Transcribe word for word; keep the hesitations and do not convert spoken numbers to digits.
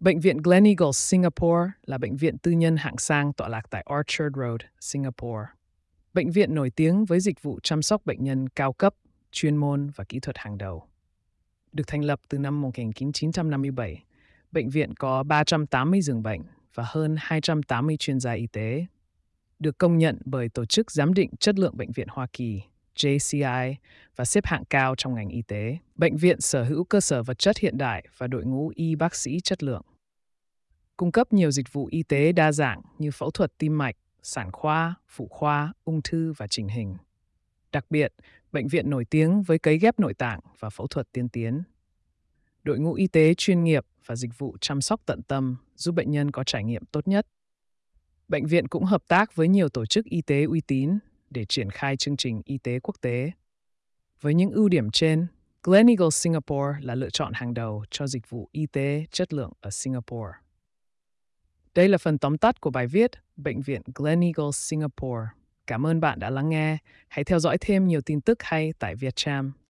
Bệnh viện Gleneagles Singapore là bệnh viện tư nhân hạng sang tọa lạc tại Orchard Road, Singapore. Bệnh viện nổi tiếng với dịch vụ chăm sóc bệnh nhân cao cấp, chuyên môn và kỹ thuật hàng đầu. Được thành lập từ năm một nghìn chín trăm năm mươi bảy, bệnh viện có ba trăm tám mươi giường bệnh và hơn hai trăm tám mươi chuyên gia y tế. Được công nhận bởi Tổ chức Giám định Chất lượng Bệnh viện Hoa Kỳ, J C I, và xếp hạng cao trong ngành y tế. Bệnh viện sở hữu cơ sở vật chất hiện đại và đội ngũ y bác sĩ chất lượng. Cung cấp nhiều dịch vụ y tế đa dạng như phẫu thuật tim mạch, sản khoa, phụ khoa, ung thư và chỉnh hình. Đặc biệt, bệnh viện nổi tiếng với cấy ghép nội tạng và phẫu thuật tiên tiến. Đội ngũ y tế chuyên nghiệp và dịch vụ chăm sóc tận tâm giúp bệnh nhân có trải nghiệm tốt nhất. Bệnh viện cũng hợp tác với nhiều tổ chức y tế uy tín để triển khai chương trình y tế quốc tế. Với những ưu điểm trên, Gleneagles Singapore là lựa chọn hàng đầu cho dịch vụ y tế chất lượng ở Singapore. Đây là phần tóm tắt của bài viết Bệnh viện Gleneagles Singapore. Cảm ơn bạn đã lắng nghe. Hãy theo dõi thêm nhiều tin tức hay tại Vietcham.